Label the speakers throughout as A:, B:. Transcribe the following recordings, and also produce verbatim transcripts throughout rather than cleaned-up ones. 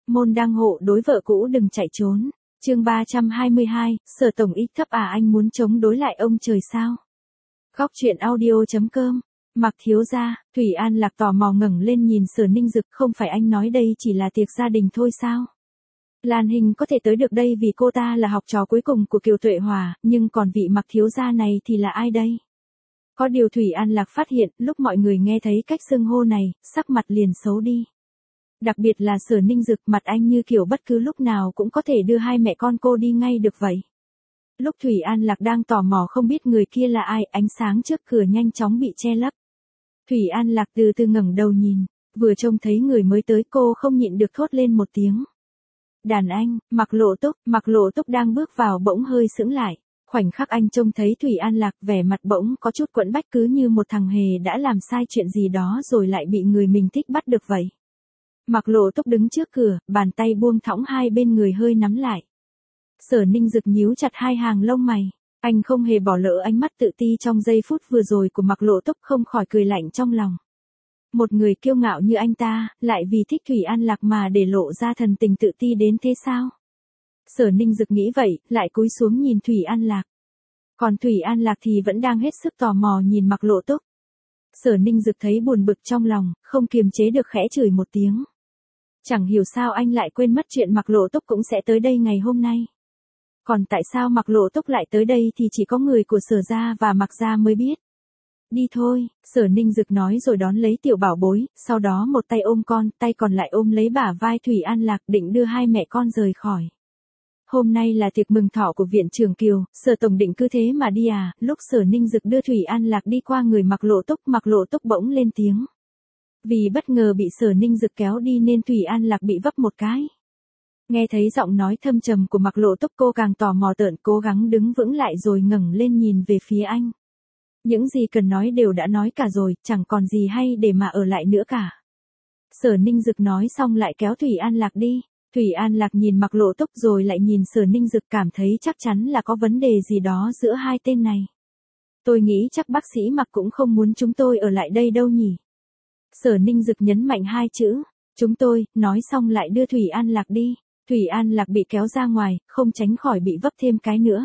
A: môn đăng hộ đối vợ cũ đừng chạy trốn. Chương ba trăm hai mươi hai, Sở tổng ít thấp à, anh muốn chống đối lại ông trời sao? Góc truyện audio chấm com. Mặc thiếu gia, Thủy An Lạc tò mò ngẩng lên nhìn Sở Ninh Dực, không phải anh nói đây chỉ là tiệc gia đình thôi sao? Lan Hình có thể tới được đây vì cô ta là học trò cuối cùng của Kiều Tuệ Hòa, nhưng còn vị Mặc thiếu gia này thì là ai đây? Có điều Thủy An Lạc phát hiện, lúc mọi người nghe thấy cách xưng hô này, sắc mặt liền xấu đi. Đặc biệt là Sở Ninh Dực, mặt anh như kiểu bất cứ lúc nào cũng có thể đưa hai mẹ con cô đi ngay được vậy. Lúc Thủy An Lạc đang tò mò không biết người kia là ai, ánh sáng trước cửa nhanh chóng bị che lấp. Thủy An Lạc từ từ ngẩng đầu nhìn, vừa trông thấy người mới tới cô không nhịn được thốt lên một tiếng. Đàn anh, Mặc Lộ Túc, Mặc Lộ Túc đang bước vào bỗng hơi sững lại. Khoảnh khắc anh trông thấy Thủy An Lạc, vẻ mặt bỗng có chút quẫn bách, cứ như một thằng hề đã làm sai chuyện gì đó rồi lại bị người mình thích bắt được vậy. Mặc Lộ Túc đứng trước cửa, bàn tay buông thõng hai bên người hơi nắm lại. Sở Ninh Dực nhíu chặt hai hàng lông mày. Anh không hề bỏ lỡ ánh mắt tự ti trong giây phút vừa rồi của Mặc Lộ Túc, không khỏi cười lạnh trong lòng. Một người kiêu ngạo như anh ta, lại vì thích Thủy An Lạc mà để lộ ra thần tình tự ti đến thế sao? Sở Ninh Dực nghĩ vậy, lại cúi xuống nhìn Thủy An Lạc. Còn Thủy An Lạc thì vẫn đang hết sức tò mò nhìn Mặc Lộ Túc. Sở Ninh Dực thấy buồn bực trong lòng, không kiềm chế được khẽ chửi một tiếng. Chẳng hiểu sao anh lại quên mất chuyện Mặc Lộ Túc cũng sẽ tới đây ngày hôm nay. Còn tại sao Mặc Lộ Túc lại tới đây thì chỉ có người của Sở gia và Mặc gia mới biết. Đi thôi, Sở Ninh Dực nói rồi đón lấy tiểu bảo bối, sau đó một tay ôm con, tay còn lại ôm lấy bả vai Thủy An Lạc, định đưa hai mẹ con rời khỏi. Hôm nay là tiệc mừng thọ của viện trưởng Kiều, Sở tổng định cứ thế mà đi à? Lúc Sở Ninh Dực đưa Thủy An Lạc đi qua người Mặc Lộ Túc, Mặc Lộ Túc bỗng lên tiếng. Vì bất ngờ bị Sở Ninh Dực kéo đi nên Thủy An Lạc bị vấp một cái. Nghe thấy giọng nói thâm trầm của Mặc Lộ Túc, cô càng tò mò tợn, cố gắng đứng vững lại rồi ngẩng lên nhìn về phía anh. Những gì cần nói đều đã nói cả rồi, chẳng còn gì hay để mà ở lại nữa cả. Sở Ninh Dực nói xong lại kéo Thủy An Lạc đi. Thủy An Lạc nhìn Mặc Lộ Túc rồi lại nhìn Sở Ninh Dực, cảm thấy chắc chắn là có vấn đề gì đó giữa hai tên này. Tôi nghĩ chắc bác sĩ Mặc cũng không muốn chúng tôi ở lại đây đâu nhỉ. Sở Ninh Dực nhấn mạnh hai chữ, chúng tôi, nói xong lại đưa Thủy An Lạc đi. Thủy An Lạc bị kéo ra ngoài, không tránh khỏi bị vấp thêm cái nữa.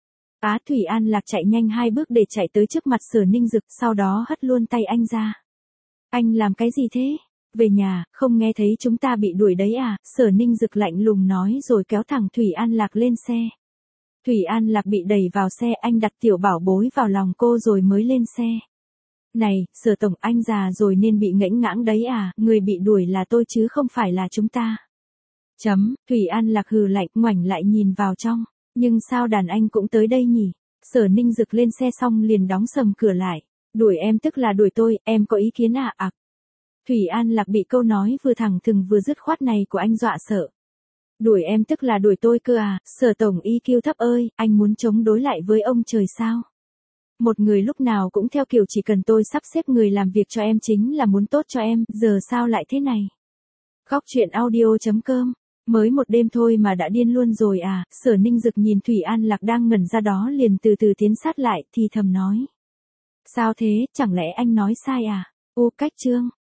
A: Á, Thủy An Lạc chạy nhanh hai bước để chạy tới trước mặt Sở Ninh Dực, sau đó hất luôn tay anh ra. Anh làm cái gì thế? Về nhà, không nghe thấy chúng ta bị đuổi đấy à? Sở Ninh Dực lạnh lùng nói rồi kéo thẳng Thủy An Lạc lên xe. Thủy An Lạc bị đẩy vào xe, anh đặt tiểu bảo bối vào lòng cô rồi mới lên xe. Này, Sở tổng, anh già rồi nên bị ngẫnh ngãng đấy à? Người bị đuổi là tôi chứ không phải là chúng ta. Chấm, Thủy An Lạc hừ lạnh, ngoảnh lại nhìn vào trong. Nhưng sao đàn anh cũng tới đây nhỉ? Sở Ninh Dực lên xe xong liền đóng sầm cửa lại. Đuổi em tức là đuổi tôi, em có ý kiến à? À. Thủy An Lạc bị câu nói vừa thẳng thừng vừa dứt khoát này của anh dọa sợ. Đuổi em tức là đuổi tôi cơ à? Sở tổng i kiu thấp ơi, anh muốn chống đối lại với ông trời sao? Một người lúc nào cũng theo kiểu chỉ cần tôi sắp xếp người làm việc cho em chính là muốn tốt cho em, giờ sao lại thế này? Góc truyện audio chấm com. Mới một đêm thôi mà đã điên luôn rồi à? Sở Ninh Dực nhìn Thủy An Lạc đang ngẩn ra đó liền từ từ tiến sát lại, thì thầm nói. Sao thế, chẳng lẽ anh nói sai à? U cách chương.